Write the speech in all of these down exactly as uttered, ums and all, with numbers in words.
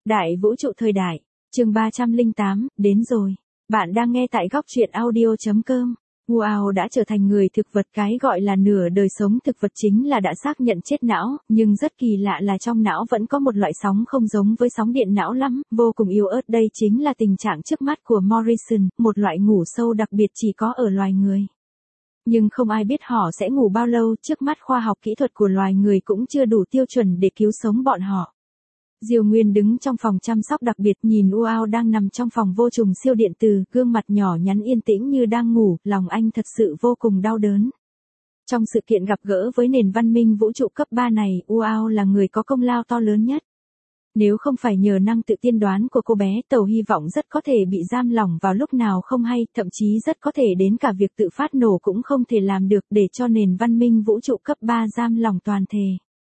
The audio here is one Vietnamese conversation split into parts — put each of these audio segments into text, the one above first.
Đại vũ trụ thời đại, chương ba trăm lẻ tám, đến rồi. Bạn đang nghe tại góc truyện audio chấm com. Wow đã trở thành người thực vật, cái gọi là nửa đời sống thực vật chính là đã xác nhận chết não, nhưng rất kỳ lạ là trong não vẫn có một loại sóng không giống với sóng điện não lắm, vô cùng yếu ớt. Đây chính là tình trạng trước mắt của Morrison, một loại ngủ sâu đặc biệt chỉ có ở loài người. Nhưng không ai biết họ sẽ ngủ bao lâu, trước mắt khoa học kỹ thuật của loài người cũng chưa đủ tiêu chuẩn để cứu sống bọn họ. Diêu Nguyên đứng trong phòng chăm sóc đặc biệt nhìn Wow đang nằm trong phòng vô trùng siêu điện từ, gương mặt nhỏ nhắn yên tĩnh như đang ngủ, lòng anh thật sự vô cùng đau đớn. Trong sự kiện gặp gỡ với nền văn minh vũ trụ cấp ba này, Wow là người có công lao to lớn nhất. Nếu không phải nhờ năng tự tiên đoán của cô bé, tàu hy vọng rất có thể bị giam lỏng vào lúc nào không hay, thậm chí rất có thể đến cả việc tự phát nổ cũng không thể làm được để cho nền văn minh vũ trụ cấp ba giam lỏng toàn thể.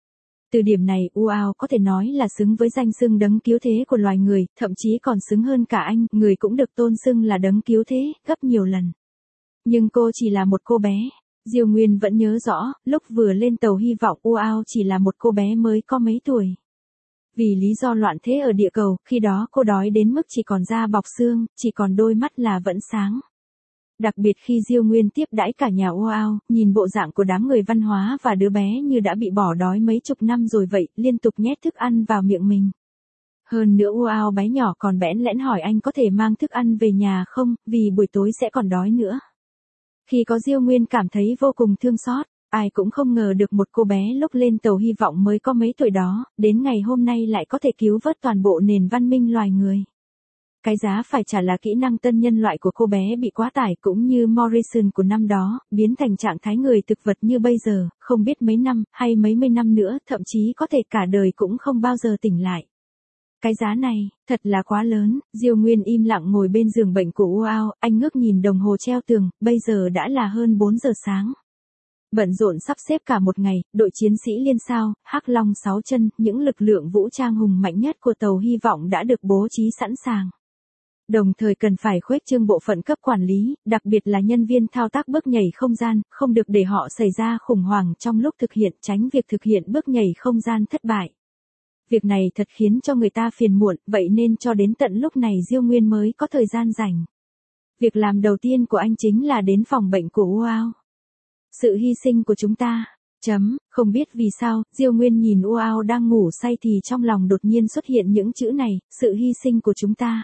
Từ điểm này, Wow có thể nói là xứng với danh xưng đấng cứu thế của loài người, thậm chí còn xứng hơn cả anh, người cũng được tôn xưng là đấng cứu thế, gấp nhiều lần. Nhưng cô chỉ là một cô bé. Diêu Nguyên vẫn nhớ rõ, lúc vừa lên tàu hy vọng, Wow chỉ là một cô bé mới có mấy tuổi. Vì lý do loạn thế ở địa cầu, khi đó cô đói đến mức chỉ còn da bọc xương, chỉ còn đôi mắt là vẫn sáng. Đặc biệt khi Diêu Nguyên tiếp đãi cả nhà Wow, nhìn bộ dạng của đám người văn hóa và đứa bé như đã bị bỏ đói mấy chục năm rồi vậy, liên tục nhét thức ăn vào miệng mình. Hơn nữa Wow bé nhỏ còn bẽn lẽn hỏi anh có thể mang thức ăn về nhà không, vì buổi tối sẽ còn đói nữa. Khi có Diêu Nguyên cảm thấy vô cùng thương xót, ai cũng không ngờ được một cô bé lúc lên tàu hy vọng mới có mấy tuổi đó, đến ngày hôm nay lại có thể cứu vớt toàn bộ nền văn minh loài người. Cái giá phải trả là kỹ năng tân nhân loại của cô bé bị quá tải, cũng như Morrison của năm đó, biến thành trạng thái người thực vật như bây giờ, không biết mấy năm, hay mấy mươi năm nữa, thậm chí có thể cả đời cũng không bao giờ tỉnh lại. Cái giá này, thật là quá lớn. Diêu Nguyên im lặng ngồi bên giường bệnh của Wow, anh ngước nhìn đồng hồ treo tường, bây giờ đã là hơn bốn giờ sáng. Bận rộn sắp xếp cả một ngày, đội chiến sĩ liên sao, Hắc Long sáu chân, những lực lượng vũ trang hùng mạnh nhất của tàu hy vọng đã được bố trí sẵn sàng. Đồng thời cần phải khuếch trương bộ phận cấp quản lý, đặc biệt là nhân viên thao tác bước nhảy không gian, không được để họ xảy ra khủng hoảng trong lúc thực hiện, tránh việc thực hiện bước nhảy không gian thất bại. Việc này thật khiến cho người ta phiền muộn, vậy nên cho đến tận lúc này Diêu Nguyên mới có thời gian rảnh. Việc làm đầu tiên của anh chính là đến phòng bệnh của Wow. Sự hy sinh của chúng ta. Chấm, không biết vì sao, Diêu Nguyên nhìn Wow đang ngủ say thì trong lòng đột nhiên xuất hiện những chữ này, sự hy sinh của chúng ta.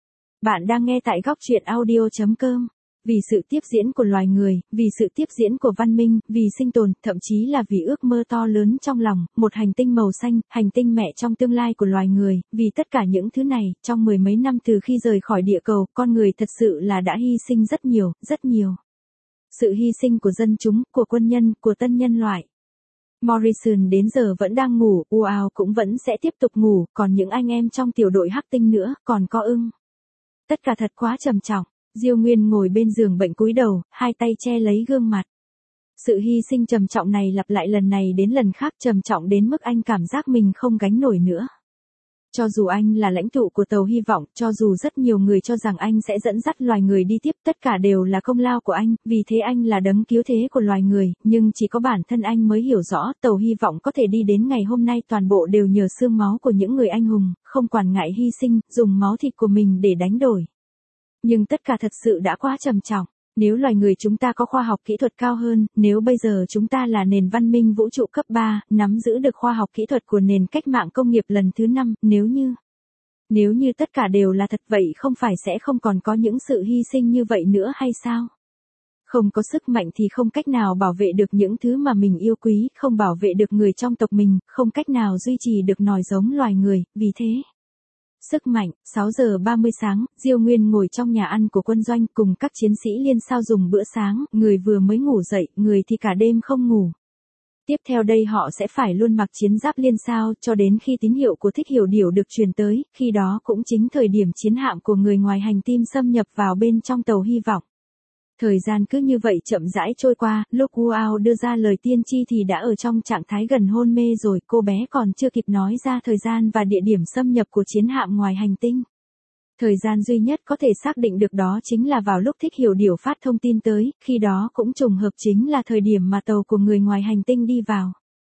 Bạn đang nghe tại góc truyện audio chấm com. Vì sự tiếp diễn của loài người, vì sự tiếp diễn của văn minh, vì sinh tồn, thậm chí là vì ước mơ to lớn trong lòng, một hành tinh màu xanh, hành tinh mẹ trong tương lai của loài người, vì tất cả những thứ này, trong mười mấy năm từ khi rời khỏi địa cầu, con người thật sự là đã hy sinh rất nhiều, rất nhiều. Sự hy sinh của dân chúng, của quân nhân, của tân nhân loại. Morrison đến giờ vẫn đang ngủ, Wow cũng vẫn sẽ tiếp tục ngủ, còn những anh em trong tiểu đội Hắc Tinh nữa, còn có ưng. Tất cả thật quá trầm trọng. Diêu Nguyên ngồi bên giường bệnh cúi đầu, hai tay che lấy gương mặt. Sự hy sinh trầm trọng này lặp lại lần này đến lần khác, trầm trọng đến mức anh cảm giác mình không gánh nổi nữa. Cho dù anh là lãnh tụ của tàu hy vọng, cho dù rất nhiều người cho rằng anh sẽ dẫn dắt loài người đi tiếp, tất cả đều là công lao của anh, vì thế anh là đấng cứu thế của loài người, nhưng chỉ có bản thân anh mới hiểu rõ, tàu hy vọng có thể đi đến ngày hôm nay toàn bộ đều nhờ xương máu của những người anh hùng, không quản ngại hy sinh, dùng máu thịt của mình để đánh đổi. Nhưng tất cả thật sự đã quá trầm trọng. Nếu loài người chúng ta có khoa học kỹ thuật cao hơn, nếu bây giờ chúng ta là nền văn minh vũ trụ cấp ba, nắm giữ được khoa học kỹ thuật của nền cách mạng công nghiệp lần thứ năm, nếu như... Nếu như tất cả đều là thật vậy không phải sẽ không còn có những sự hy sinh như vậy nữa hay sao? Không có sức mạnh thì không cách nào bảo vệ được những thứ mà mình yêu quý, không bảo vệ được người trong tộc mình, không cách nào duy trì được nòi giống loài người, vì thế... Sức mạnh, sáu giờ ba mươi sáng, Diêu Nguyên ngồi trong nhà ăn của quân doanh cùng các chiến sĩ liên sao dùng bữa sáng, người vừa mới ngủ dậy, người thì cả đêm không ngủ. Tiếp theo đây họ sẽ phải luôn mặc chiến giáp liên sao cho đến khi tín hiệu của Thích Hiểu Điểu được truyền tới, khi đó cũng chính thời điểm chiến hạm của người ngoài hành tinh xâm nhập vào bên trong tàu hy vọng. Thời gian cứ như vậy chậm rãi trôi qua, lúc Wow đưa ra lời tiên tri thì đã ở trong trạng thái gần hôn mê rồi, cô bé còn chưa kịp nói ra thời gian và địa điểm xâm nhập của chiến hạm ngoài hành tinh. Thời gian duy nhất có thể xác định được đó chính là vào lúc Thích Hiểu Điểu phát thông tin tới, khi đó cũng trùng hợp chính là thời điểm mà tàu của người ngoài hành tinh đi vào.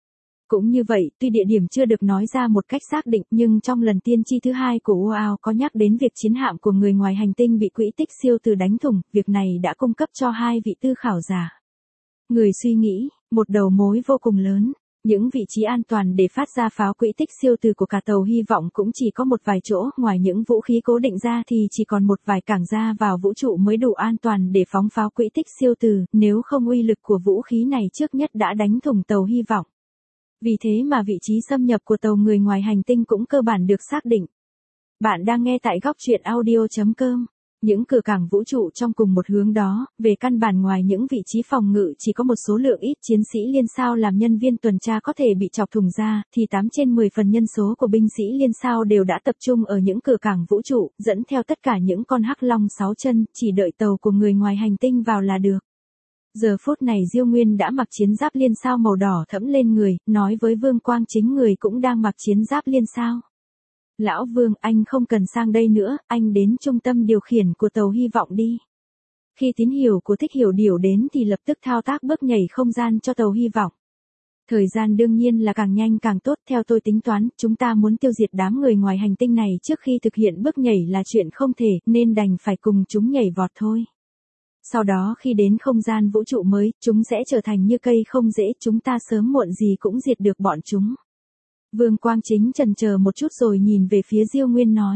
Cũng như vậy, tuy địa điểm chưa được nói ra một cách xác định nhưng trong lần tiên tri thứ hai của u a o có nhắc đến việc chiến hạm của người ngoài hành tinh bị quỹ tích siêu từ đánh thủng, việc này đã cung cấp cho hai vị tư khảo giả người suy nghĩ, một đầu mối vô cùng lớn. Những vị trí an toàn để phát ra pháo quỹ tích siêu từ của cả tàu hy vọng cũng chỉ có một vài chỗ, ngoài những vũ khí cố định ra thì chỉ còn một vài cảng ra vào vũ trụ mới đủ an toàn để phóng pháo quỹ tích siêu từ, nếu không uy lực của vũ khí này trước nhất đã đánh thủng tàu hy vọng. Vì thế mà vị trí xâm nhập của tàu người ngoài hành tinh cũng cơ bản được xác định. Bạn đang nghe tại góc truyện audio chấm com. Những cửa cảng vũ trụ trong cùng một hướng đó, về căn bản ngoài những vị trí phòng ngự chỉ có một số lượng ít chiến sĩ liên sao làm nhân viên tuần tra có thể bị chọc thủng ra, thì tám trên mười phần nhân số của binh sĩ liên sao đều đã tập trung ở những cửa cảng vũ trụ, dẫn theo tất cả những con hắc long sáu chân, chỉ đợi tàu của người ngoài hành tinh vào là được. Giờ phút này Diêu Nguyên đã mặc chiến giáp liên sao màu đỏ thẫm lên người, nói với Vương Quang Chính người cũng đang mặc chiến giáp liên sao. Lão Vương, anh không cần sang đây nữa, anh đến trung tâm điều khiển của tàu hy vọng đi. Khi tín hiệu của Thích Hiểu Điểu đến thì lập tức thao tác bước nhảy không gian cho tàu hy vọng. Thời gian đương nhiên là càng nhanh càng tốt, theo tôi tính toán, chúng ta muốn tiêu diệt đám người ngoài hành tinh này trước khi thực hiện bước nhảy là chuyện không thể, nên đành phải cùng chúng nhảy vọt thôi. Sau đó khi đến không gian vũ trụ mới, chúng sẽ trở thành như cây không rễ, chúng ta sớm muộn gì cũng diệt được bọn chúng. Vương Quang Chính chần chờ một chút rồi nhìn về phía Diêu Nguyên nói.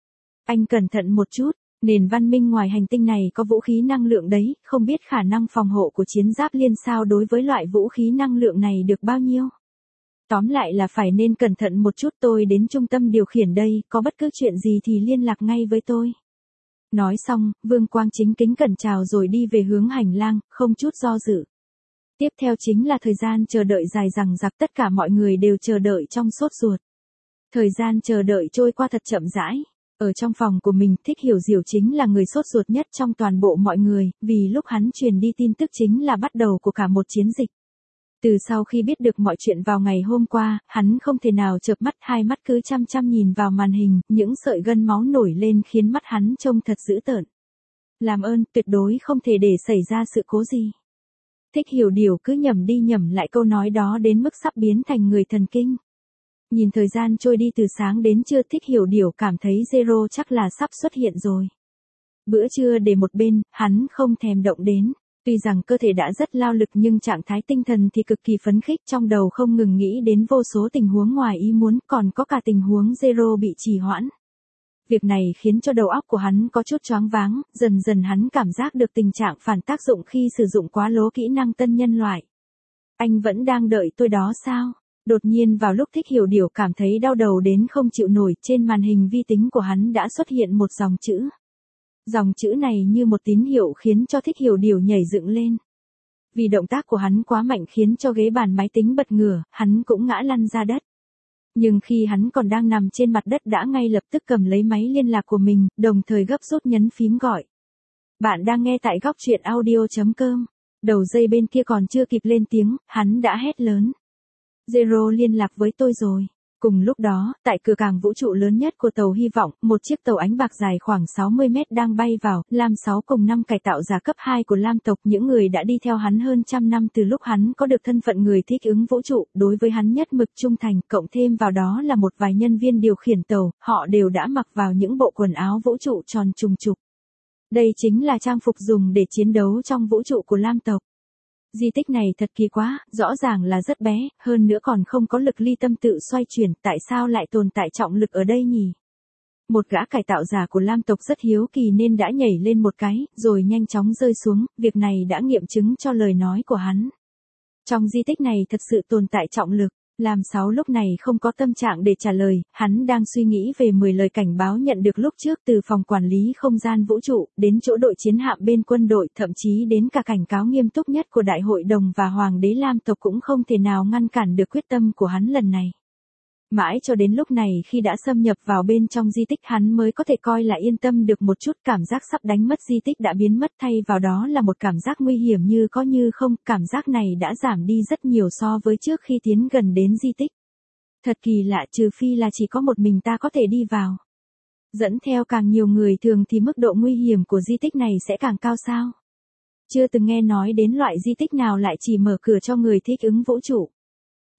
Anh cẩn thận một chút, nền văn minh ngoài hành tinh này có vũ khí năng lượng đấy, không biết khả năng phòng hộ của chiến giáp liên sao đối với loại vũ khí năng lượng này được bao nhiêu. Tóm lại là phải nên cẩn thận một chút, tôi đến trung tâm điều khiển đây, có bất cứ chuyện gì thì liên lạc ngay với tôi. Nói xong, Vương Quang Chính kính cẩn chào rồi đi về hướng hành lang, không chút do dự. Tiếp theo chính là thời gian chờ đợi dài dằng dặc, tất cả mọi người đều chờ đợi trong sốt ruột. Thời gian chờ đợi trôi qua thật chậm rãi. Ở trong phòng của mình, Thích Hiểu Diểu chính là người sốt ruột nhất trong toàn bộ mọi người, vì lúc hắn truyền đi tin tức chính là bắt đầu của cả một chiến dịch. Từ sau khi biết được mọi chuyện vào ngày hôm qua, hắn không thể nào chợp mắt, hai mắt cứ chăm chăm nhìn vào màn hình, những sợi gân máu nổi lên khiến mắt hắn trông thật dữ tợn. Làm ơn, tuyệt đối không thể để xảy ra sự cố gì. Thích Hiểu Điểu cứ nhẩm đi nhẩm lại câu nói đó đến mức sắp biến thành người thần kinh. Nhìn thời gian trôi đi từ sáng đến trưa, Thích Hiểu Điểu cảm thấy Zero chắc là sắp xuất hiện rồi. Bữa trưa để một bên, hắn không thèm động đến. Tuy rằng cơ thể đã rất lao lực nhưng trạng thái tinh thần thì cực kỳ phấn khích, trong đầu không ngừng nghĩ đến vô số tình huống ngoài ý muốn, còn có cả tình huống Zero bị trì hoãn. Việc này khiến cho đầu óc của hắn có chút choáng váng, dần dần hắn cảm giác được tình trạng phản tác dụng khi sử dụng quá lố kỹ năng tân nhân loại. Anh vẫn đang đợi tôi đó sao? Đột nhiên vào lúc Thích Hiểu Điểu cảm thấy đau đầu đến không chịu nổi, trên màn hình vi tính của hắn đã xuất hiện một dòng chữ. Dòng chữ này như một tín hiệu khiến cho Thích Hiểu Điểu nhảy dựng lên. Vì động tác của hắn quá mạnh khiến cho ghế bàn máy tính bật ngửa, hắn cũng ngã lăn ra đất. Nhưng khi hắn còn đang nằm trên mặt đất đã ngay lập tức cầm lấy máy liên lạc của mình, đồng thời gấp rút nhấn phím gọi. Bạn đang nghe tại góc truyện audio chấm com. Đầu dây bên kia còn chưa kịp lên tiếng, hắn đã hét lớn. Zero liên lạc với tôi rồi. Cùng lúc đó, tại cửa cảng vũ trụ lớn nhất của tàu hy vọng, một chiếc tàu ánh bạc dài khoảng sáu mươi mét đang bay vào, Lam sáu cùng năm cải tạo giả cấp hai của Lam tộc, những người đã đi theo hắn hơn trăm năm từ lúc hắn có được thân phận người thích ứng vũ trụ, đối với hắn nhất mực trung thành, cộng thêm vào đó là một vài nhân viên điều khiển tàu, họ đều đã mặc vào những bộ quần áo vũ trụ tròn trùng trục. Đây chính là trang phục dùng để chiến đấu trong vũ trụ của Lam tộc. Di tích này thật kỳ quá, rõ ràng là rất bé, hơn nữa còn không có lực ly tâm tự xoay chuyển, tại sao lại tồn tại trọng lực ở đây nhỉ? Một gã cải tạo giả của Lam tộc rất hiếu kỳ nên đã nhảy lên một cái, rồi nhanh chóng rơi xuống, việc này đã nghiệm chứng cho lời nói của hắn. Trong di tích này thật sự tồn tại trọng lực. Lam sáu lúc này không có tâm trạng để trả lời, hắn đang suy nghĩ về mười lời cảnh báo nhận được lúc trước từ phòng quản lý không gian vũ trụ, đến chỗ đội chiến hạm bên quân đội, thậm chí đến cả cảnh cáo nghiêm túc nhất của Đại hội đồng và Hoàng đế Lam tộc cũng không thể nào ngăn cản được quyết tâm của hắn lần này. Mãi cho đến lúc này khi đã xâm nhập vào bên trong di tích hắn mới có thể coi là yên tâm được một chút, cảm giác sắp đánh mất di tích đã biến mất, thay vào đó là một cảm giác nguy hiểm như có như không, cảm giác này đã giảm đi rất nhiều so với trước khi tiến gần đến di tích. Thật kỳ lạ, trừ phi là chỉ có một mình ta có thể đi vào. Dẫn theo càng nhiều người thường thì mức độ nguy hiểm của di tích này sẽ càng cao sao? Chưa từng nghe nói đến loại di tích nào lại chỉ mở cửa cho người thích ứng vũ trụ.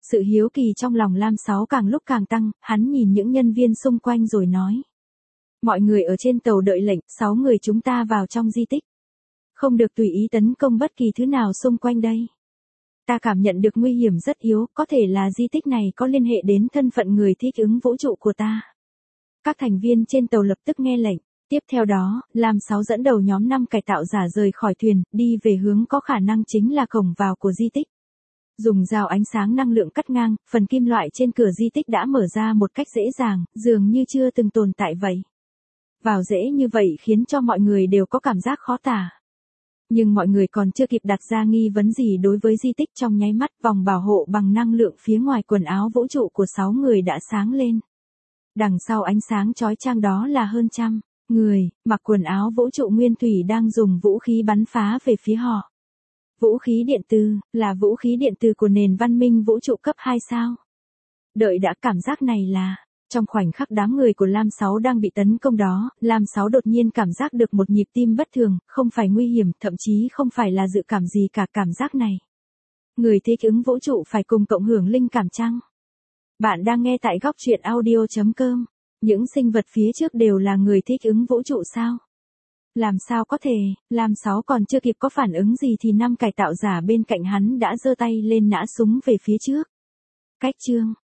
Sự hiếu kỳ trong lòng Lam Sáu càng lúc càng tăng, hắn nhìn những nhân viên xung quanh rồi nói. Mọi người ở trên tàu đợi lệnh, sáu người chúng ta vào trong di tích. Không được tùy ý tấn công bất kỳ thứ nào xung quanh đây. Ta cảm nhận được nguy hiểm rất yếu, có thể là di tích này có liên hệ đến thân phận người thích ứng vũ trụ của ta. Các thành viên trên tàu lập tức nghe lệnh. Tiếp theo đó, Lam Sáu dẫn đầu nhóm năm cải tạo giả rời khỏi thuyền, đi về hướng có khả năng chính là cổng vào của di tích. Dùng rào ánh sáng năng lượng cắt ngang, phần kim loại trên cửa di tích đã mở ra một cách dễ dàng, dường như chưa từng tồn tại vậy. Vào dễ như vậy khiến cho mọi người đều có cảm giác khó tả. Nhưng mọi người còn chưa kịp đặt ra nghi vấn gì đối với di tích, trong nháy mắt vòng bảo hộ bằng năng lượng phía ngoài quần áo vũ trụ của sáu người đã sáng lên. Đằng sau ánh sáng chói chang đó là hơn trăm người, mặc quần áo vũ trụ nguyên thủy đang dùng vũ khí bắn phá về phía họ. Vũ khí điện từ, là vũ khí điện từ của nền văn minh vũ trụ cấp hai sao? Đợi đã, cảm giác này là, trong khoảnh khắc đám người của Lam Sáu đang bị tấn công đó, Lam Sáu đột nhiên cảm giác được một nhịp tim bất thường, không phải nguy hiểm, thậm chí không phải là dự cảm gì cả, cảm giác này. Người thích ứng vũ trụ phải cùng cộng hưởng linh cảm chăng? Bạn đang nghe tại góc truyện audio chấm com. Những sinh vật phía trước đều là người thích ứng vũ trụ sao? Làm sao có thể, Lam Sáu còn chưa kịp có phản ứng gì thì năm cải tạo giả bên cạnh hắn đã giơ tay lên nã súng về phía trước. Cách chương